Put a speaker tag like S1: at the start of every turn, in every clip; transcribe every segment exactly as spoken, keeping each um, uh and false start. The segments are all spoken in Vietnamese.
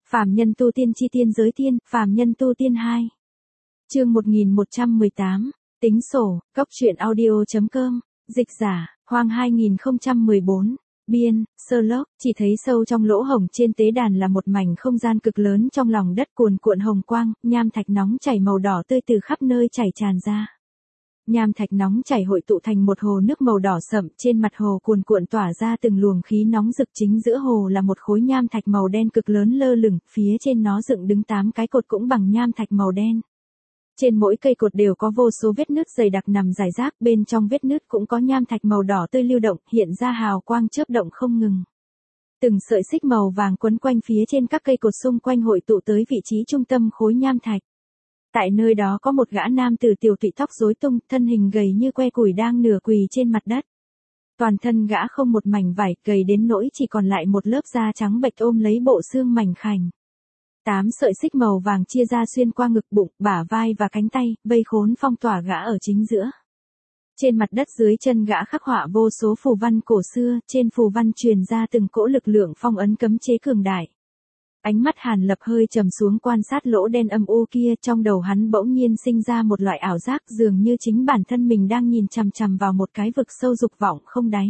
S1: Phàm nhân tu tiên chi tiên giới tiên, phàm nhân tu tiên hai. Chương một nghìn một trăm mười tám, tính sổ, cốc truyện audio chấm com, dịch giả, Hoang hai nghìn không trăm mười bốn, biên, Sherlock, chỉ thấy sâu trong lỗ hổng trên tế đàn là một mảnh không gian cực lớn trong lòng đất cuồn cuộn hồng quang, nham thạch nóng chảy màu đỏ tươi từ khắp nơi chảy tràn ra. Nham thạch nóng chảy hội tụ thành một hồ nước màu đỏ sậm, trên mặt hồ cuồn cuộn tỏa ra từng luồng khí nóng rực, chính giữa hồ là một khối nham thạch màu đen cực lớn lơ lửng, phía trên nó dựng đứng tám cái cột cũng bằng nham thạch màu đen. Trên mỗi cây cột đều có vô số vết nứt dày đặc nằm rải rác, bên trong vết nứt cũng có nham thạch màu đỏ tươi lưu động, hiện ra hào quang chớp động không ngừng. Từng sợi xích màu vàng quấn quanh phía trên các cây cột xung quanh hội tụ tới vị trí trung tâm khối nham thạch. Tại nơi đó có một gã nam tử tiểu tụy tóc rối tung, thân hình gầy như que củi đang nửa quỳ trên mặt đất. Toàn thân gã không một mảnh vải, gầy đến nỗi chỉ còn lại một lớp da trắng bệch ôm lấy bộ xương mảnh khảnh. Tám sợi xích màu vàng chia ra xuyên qua ngực, bụng, bả vai và cánh tay, vây khốn phong tỏa gã ở chính giữa. Trên mặt đất dưới chân gã khắc họa vô số phù văn cổ xưa, trên phù văn truyền ra từng cỗ lực lượng phong ấn cấm chế cường đại. Ánh mắt Hàn Lập hơi trầm xuống quan sát lỗ đen âm u kia, trong đầu hắn bỗng nhiên sinh ra một loại ảo giác dường như chính bản thân mình đang nhìn chằm chằm vào một cái vực sâu dục vọng không đáy.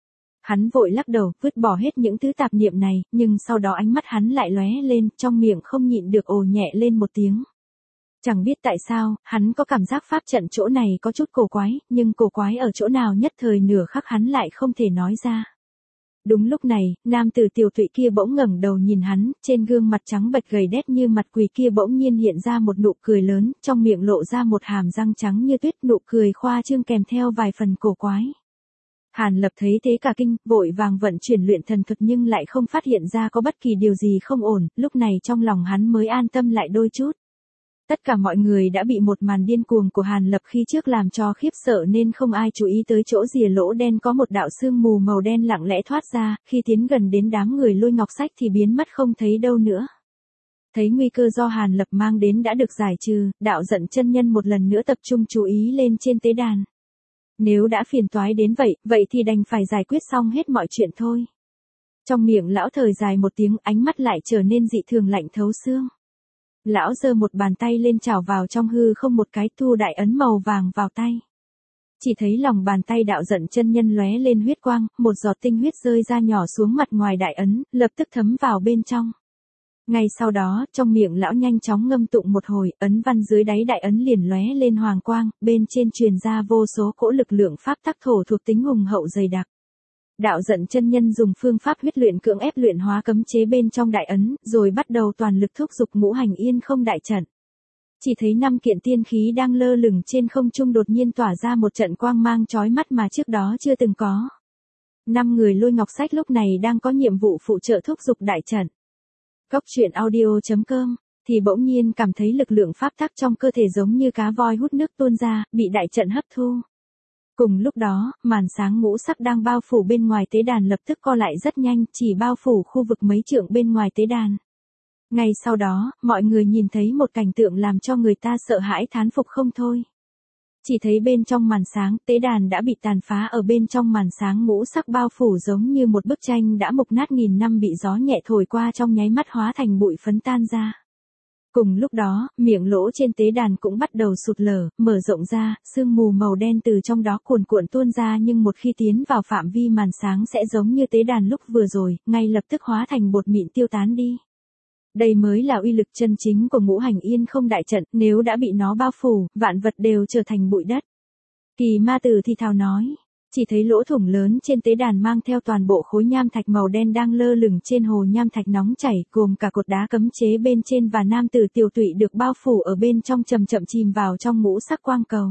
S1: Hắn vội lắc đầu, vứt bỏ hết những thứ tạp niệm này, nhưng sau đó ánh mắt hắn lại lóe lên, trong miệng không nhịn được ồ nhẹ lên một tiếng. Chẳng biết tại sao, hắn có cảm giác pháp trận chỗ này có chút cổ quái, nhưng cổ quái ở chỗ nào nhất thời nửa khắc hắn lại không thể nói ra. Đúng lúc này, nam tử tiểu tụy kia bỗng ngẩng đầu nhìn hắn, trên gương mặt trắng bệch gầy đét như mặt quỷ kia bỗng nhiên hiện ra một nụ cười lớn, trong miệng lộ ra một hàm răng trắng như tuyết, nụ cười khoa trương kèm theo vài phần cổ quái. Hàn Lập thấy thế cả kinh, vội vàng vận chuyển luyện thần thuật nhưng lại không phát hiện ra có bất kỳ điều gì không ổn, lúc này trong lòng hắn mới an tâm lại đôi chút. Tất cả mọi người đã bị một màn điên cuồng của Hàn Lập khi trước làm cho khiếp sợ nên không ai chú ý tới chỗ rìa lỗ đen có một đạo sương mù màu đen lặng lẽ thoát ra, khi tiến gần đến đám người Lôi Ngọc Sách thì biến mất không thấy đâu nữa. Thấy nguy cơ do Hàn Lập mang đến đã được giải trừ, đạo giận chân nhân một lần nữa tập trung chú ý lên trên tế đàn. Nếu đã phiền toái đến vậy, vậy thì đành phải giải quyết xong hết mọi chuyện thôi. Trong miệng lão thời dài một tiếng, ánh mắt lại trở nên dị thường lạnh thấu xương. Lão giơ một bàn tay lên chảo vào trong hư không một cái, thu đại ấn màu vàng vào tay. Chỉ thấy lòng bàn tay đạo giận chân nhân lóe lên huyết quang, một giọt tinh huyết rơi ra nhỏ xuống mặt ngoài đại ấn, lập tức thấm vào bên trong. Ngay sau đó, trong miệng lão nhanh chóng ngâm tụng một hồi, ấn văn dưới đáy đại ấn liền lóe lên hoàng quang, bên trên truyền ra vô số cỗ lực lượng pháp tắc thổ thuộc tính hùng hậu dày đặc. Đạo giận chân nhân dùng phương pháp huyết luyện cưỡng ép luyện hóa cấm chế bên trong đại ấn, rồi bắt đầu toàn lực thúc giục ngũ hành yên không đại trận. Chỉ thấy năm kiện tiên khí đang lơ lửng trên không trung đột nhiên tỏa ra một trận quang mang chói mắt mà trước đó chưa từng có. Năm người Lôi Ngọc Sách lúc này đang có nhiệm vụ phụ trợ thúc giục đại trận. Cốc truyện audio chấm com, thì bỗng nhiên cảm thấy lực lượng pháp tắc trong cơ thể giống như cá voi hút nước tuôn ra, bị đại trận hấp thu. Cùng lúc đó, màn sáng ngũ sắc đang bao phủ bên ngoài tế đàn lập tức co lại rất nhanh, chỉ bao phủ khu vực mấy trượng bên ngoài tế đàn. Ngay sau đó, mọi người nhìn thấy một cảnh tượng làm cho người ta sợ hãi thán phục không thôi. Chỉ thấy bên trong màn sáng, tế đàn đã bị tàn phá, ở bên trong màn sáng ngũ sắc bao phủ giống như một bức tranh đã mục nát nghìn năm bị gió nhẹ thổi qua trong nháy mắt hóa thành bụi phấn tan ra. Cùng lúc đó, miệng lỗ trên tế đàn cũng bắt đầu sụt lở, mở rộng ra, sương mù màu đen từ trong đó cuồn cuộn tuôn ra, nhưng một khi tiến vào phạm vi màn sáng sẽ giống như tế đàn lúc vừa rồi, ngay lập tức hóa thành bột mịn tiêu tán đi. Đây mới là uy lực chân chính của ngũ hành yên không đại trận, nếu đã bị nó bao phủ, vạn vật đều trở thành bụi đất. Kỳ ma tử thì thào nói, chỉ thấy lỗ thủng lớn trên tế đàn mang theo toàn bộ khối nham thạch màu đen đang lơ lửng trên hồ nham thạch nóng chảy, gồm cả cột đá cấm chế bên trên và nam tử tiểu tụy được bao phủ ở bên trong chậm chậm chìm vào trong ngũ sắc quang cầu.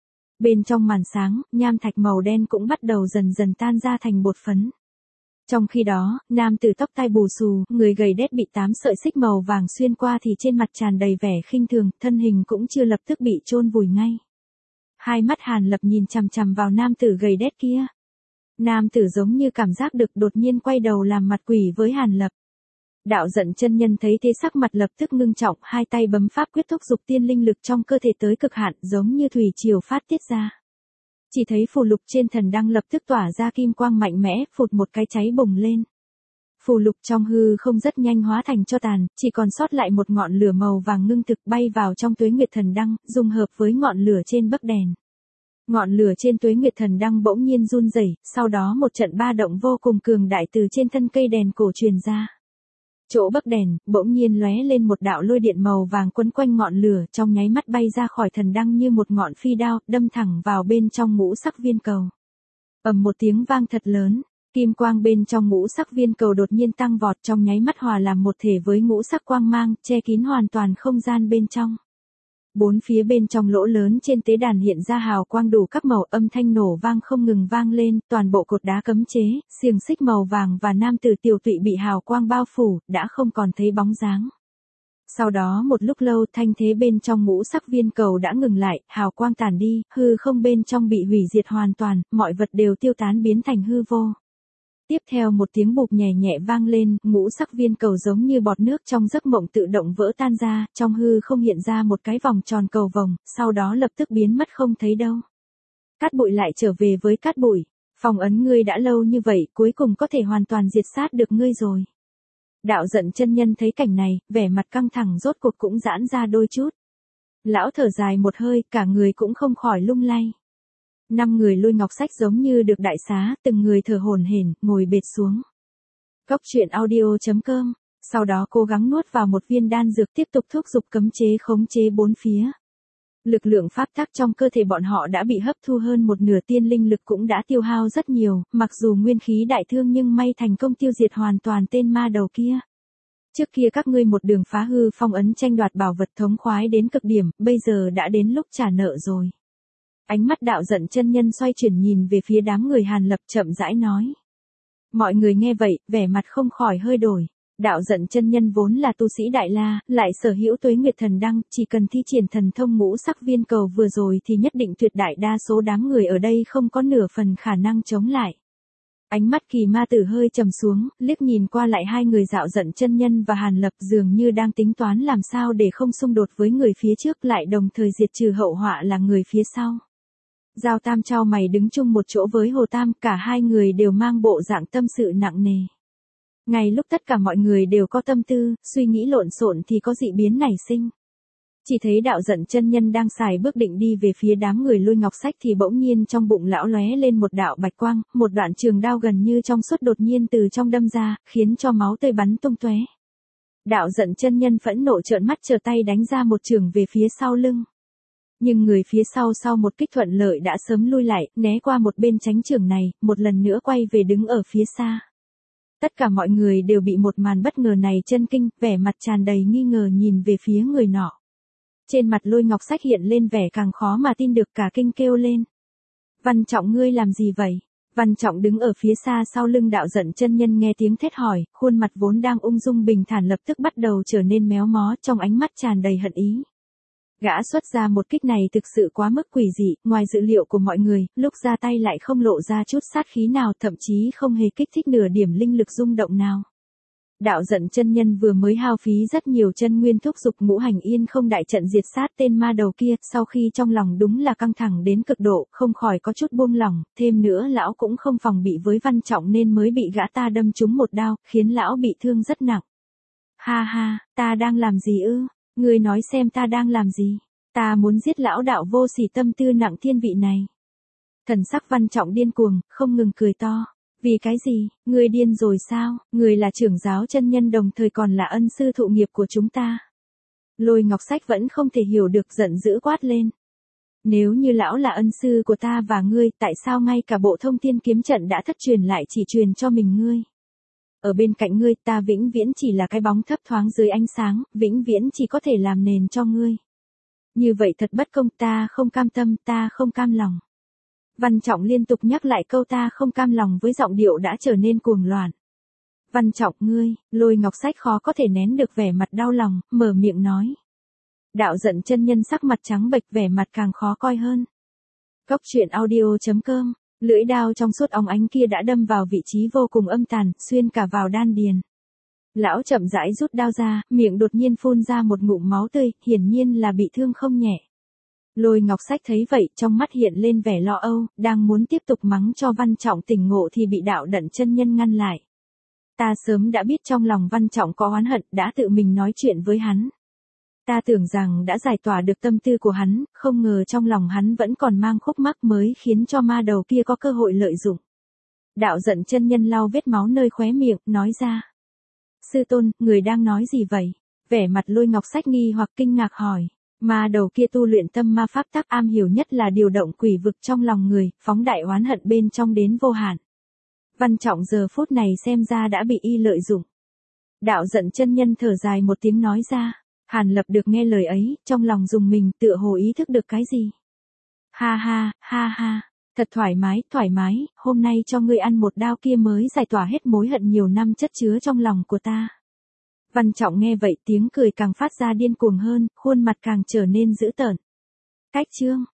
S1: Bên trong màn sáng, nham thạch màu đen cũng bắt đầu dần dần tan ra thành bột phấn. Trong khi đó, nam tử tóc tai bù xù, người gầy đét bị tám sợi xích màu vàng xuyên qua thì trên mặt tràn đầy vẻ khinh thường, thân hình cũng chưa lập tức bị chôn vùi ngay. Hai mắt Hàn Lập nhìn chằm chằm vào nam tử gầy đét kia. Nam tử giống như cảm giác được đột nhiên quay đầu làm mặt quỷ với Hàn Lập. Đạo giận chân nhân thấy thế sắc mặt lập tức ngưng trọng, hai tay bấm pháp quyết thúc giục tiên linh lực trong cơ thể tới cực hạn, giống như thủy triều phát tiết ra. Chỉ thấy phù lục trên thần đăng lập tức tỏa ra kim quang mạnh mẽ, phụt một cái cháy bùng lên. Phù lục trong hư không rất nhanh hóa thành tro tàn, chỉ còn sót lại một ngọn lửa màu vàng ngưng thực bay vào trong Tuế Nguyệt Thần Đăng, dung hợp với ngọn lửa trên bấc đèn. Ngọn lửa trên Tuế Nguyệt Thần Đăng bỗng nhiên run rẩy, sau đó một trận ba động vô cùng cường đại từ trên thân cây đèn cổ truyền ra. Chỗ bấc đèn, bỗng nhiên lóe lên một đạo lôi điện màu vàng quấn quanh ngọn lửa, trong nháy mắt bay ra khỏi thần đăng như một ngọn phi đao, đâm thẳng vào bên trong ngũ sắc viên cầu. Ầm một tiếng vang thật lớn, kim quang bên trong ngũ sắc viên cầu đột nhiên tăng vọt, trong nháy mắt hòa làm một thể với ngũ sắc quang mang, che kín hoàn toàn không gian bên trong. Bốn phía bên trong lỗ lớn trên tế đàn hiện ra hào quang đủ các màu, âm thanh nổ vang không ngừng vang lên, toàn bộ cột đá cấm chế, xiềng xích màu vàng và nam tử tiểu tụy bị hào quang bao phủ, đã không còn thấy bóng dáng. Sau đó một lúc lâu, thanh thế bên trong ngũ sắc viên cầu đã ngừng lại, hào quang tản đi, hư không bên trong bị hủy diệt hoàn toàn, mọi vật đều tiêu tán biến thành hư vô. Tiếp theo một tiếng bụp nhẹ nhẹ vang lên, ngũ sắc viên cầu giống như bọt nước trong giấc mộng tự động vỡ tan ra, trong hư không hiện ra một cái vòng tròn cầu vồng, sau đó lập tức biến mất không thấy đâu. Cát bụi lại trở về với cát bụi, phong ấn ngươi đã lâu như vậy, cuối cùng có thể hoàn toàn diệt sát được ngươi rồi. Đạo Giận chân nhân thấy cảnh này, vẻ mặt căng thẳng rốt cuộc cũng giãn ra đôi chút. Lão thở dài một hơi, cả người cũng không khỏi lung lay. Năm người Lôi Ngọc Sách giống như được đại xá, từng người thở hổn hển, ngồi bệt xuống. Cốc truyện audio chấm com, sau đó cố gắng nuốt vào một viên đan dược tiếp tục thúc giục cấm chế khống chế bốn phía. Lực lượng pháp tắc trong cơ thể bọn họ đã bị hấp thu hơn một nửa, tiên linh lực cũng đã tiêu hao rất nhiều, mặc dù nguyên khí đại thương nhưng may thành công tiêu diệt hoàn toàn tên ma đầu kia. Trước kia các ngươi một đường phá hư phong ấn tranh đoạt bảo vật thống khoái đến cực điểm, bây giờ đã đến lúc trả nợ rồi. Ánh mắt Đạo Giận chân nhân xoay chuyển nhìn về phía đám người Hàn Lập chậm rãi nói. Mọi người nghe vậy, vẻ mặt không khỏi hơi đổi. Đạo Giận chân nhân vốn là tu sĩ Đại La, lại sở hữu Tuế Nguyệt Thần Đăng, chỉ cần thi triển thần thông ngũ sắc viên cầu vừa rồi thì nhất định tuyệt đại đa số đám người ở đây không có nửa phần khả năng chống lại. Ánh mắt Kỳ Ma Tử hơi trầm xuống, liếc nhìn qua lại hai người Đạo Giận chân nhân và Hàn Lập, dường như đang tính toán làm sao để không xung đột với người phía trước lại đồng thời diệt trừ hậu họa là người phía sau. Giao Tam chau mày đứng chung một chỗ với Hồ Tam, cả hai người đều mang bộ dạng tâm sự nặng nề. Ngay lúc tất cả mọi người đều có tâm tư, suy nghĩ lộn xộn thì có dị biến nảy sinh. Chỉ thấy Đạo Giận chân nhân đang xài bước định đi về phía đám người Lôi Ngọc Sách thì bỗng nhiên trong bụng lão lóe lên một đạo bạch quang, một đoạn trường đao gần như trong suốt đột nhiên từ trong đâm ra, khiến cho máu tươi bắn tung tóe. Đạo Giận chân nhân phẫn nộ trợn mắt trở tay đánh ra một trường về phía sau lưng. Nhưng người phía sau sau một kích thuận lợi đã sớm lui lại, né qua một bên tránh trường này, một lần nữa quay về đứng ở phía xa. Tất cả mọi người đều bị một màn bất ngờ này chân kinh, vẻ mặt tràn đầy nghi ngờ nhìn về phía người nọ. Trên mặt Lôi Ngọc Sách hiện lên vẻ càng khó mà tin được, cả kinh kêu lên. Văn Trọng ngươi làm gì vậy? Văn Trọng đứng ở phía xa sau lưng Đạo Giận chân nhân nghe tiếng thét hỏi, khuôn mặt vốn đang ung dung bình thản lập tức bắt đầu trở nên méo mó, trong ánh mắt tràn đầy hận ý. Gã xuất ra một kích này thực sự quá mức quỷ dị, ngoài dự liệu của mọi người, lúc ra tay lại không lộ ra chút sát khí nào, thậm chí không hề kích thích nửa điểm linh lực rung động nào. Đạo Giận chân nhân vừa mới hao phí rất nhiều chân nguyên thúc giục ngũ hành yên không đại trận diệt sát tên ma đầu kia, sau khi trong lòng đúng là căng thẳng đến cực độ, không khỏi có chút buông lỏng, thêm nữa lão cũng không phòng bị với Văn Trọng nên mới bị gã ta đâm trúng một đao, khiến lão bị thương rất nặng. Ha ha, ta đang làm gì ư? Ngươi nói xem ta đang làm gì? Ta muốn giết lão đạo vô sỉ tâm tư nặng thiên vị này. Thần sắc Văn Trọng điên cuồng, không ngừng cười to. Vì cái gì? Ngươi điên rồi sao? Ngươi là trưởng giáo chân nhân đồng thời còn là ân sư thụ nghiệp của chúng ta. Lôi Ngọc Sách vẫn không thể hiểu được, giận dữ quát lên. Nếu như lão là ân sư của ta và ngươi, tại sao ngay cả bộ thông thiên kiếm trận đã thất truyền lại chỉ truyền cho mình ngươi? Ở bên cạnh ngươi ta vĩnh viễn chỉ là cái bóng thấp thoáng dưới ánh sáng, vĩnh viễn chỉ có thể làm nền cho ngươi. Như vậy thật bất công, ta không cam tâm, ta không cam lòng. Văn Trọng liên tục nhắc lại câu ta không cam lòng với giọng điệu đã trở nên cuồng loạn. Văn Trọng ngươi, Lôi Ngọc Sách khó có thể nén được vẻ mặt đau lòng, mở miệng nói. Đạo Giận chân nhân sắc mặt trắng bệch, vẻ mặt càng khó coi hơn. Cốc truyện audio chấm com, lưỡi đao trong suốt óng ánh kia đã đâm vào vị trí vô cùng âm tàn, xuyên cả vào đan điền. Lão chậm rãi rút đao ra, miệng đột nhiên phun ra một ngụm máu tươi, hiển nhiên là bị thương không nhẹ. Lôi Ngọc Sách thấy vậy, trong mắt hiện lên vẻ lo âu, đang muốn tiếp tục mắng cho Văn Trọng tỉnh ngộ thì bị Đạo Đận chân nhân ngăn lại. Ta sớm đã biết trong lòng Văn Trọng có oán hận, đã tự mình nói chuyện với hắn. Ta tưởng rằng đã giải tỏa được tâm tư của hắn, không ngờ trong lòng hắn vẫn còn mang khúc mắc mới khiến cho ma đầu kia có cơ hội lợi dụng. Đạo Giận chân nhân lau vết máu nơi khóe miệng, nói ra. Sư tôn, người đang nói gì vậy? Vẻ mặt Lôi Ngọc Sách nghi hoặc kinh ngạc hỏi. Ma đầu kia tu luyện tâm ma pháp tắc, am hiểu nhất là điều động quỷ vực trong lòng người, phóng đại oán hận bên trong đến vô hạn. Văn Trọng giờ phút này xem ra đã bị y lợi dụng. Đạo Giận chân nhân thở dài một tiếng nói ra. Hàn Lập được nghe lời ấy, trong lòng dùng mình, tựa hồ ý thức được cái gì. Ha ha, ha ha, thật thoải mái, thoải mái, hôm nay cho ngươi ăn một đao kia mới giải tỏa hết mối hận nhiều năm chất chứa trong lòng của ta. Văn Trọng nghe vậy tiếng cười càng phát ra điên cuồng hơn, khuôn mặt càng trở nên dữ tợn. Cách chương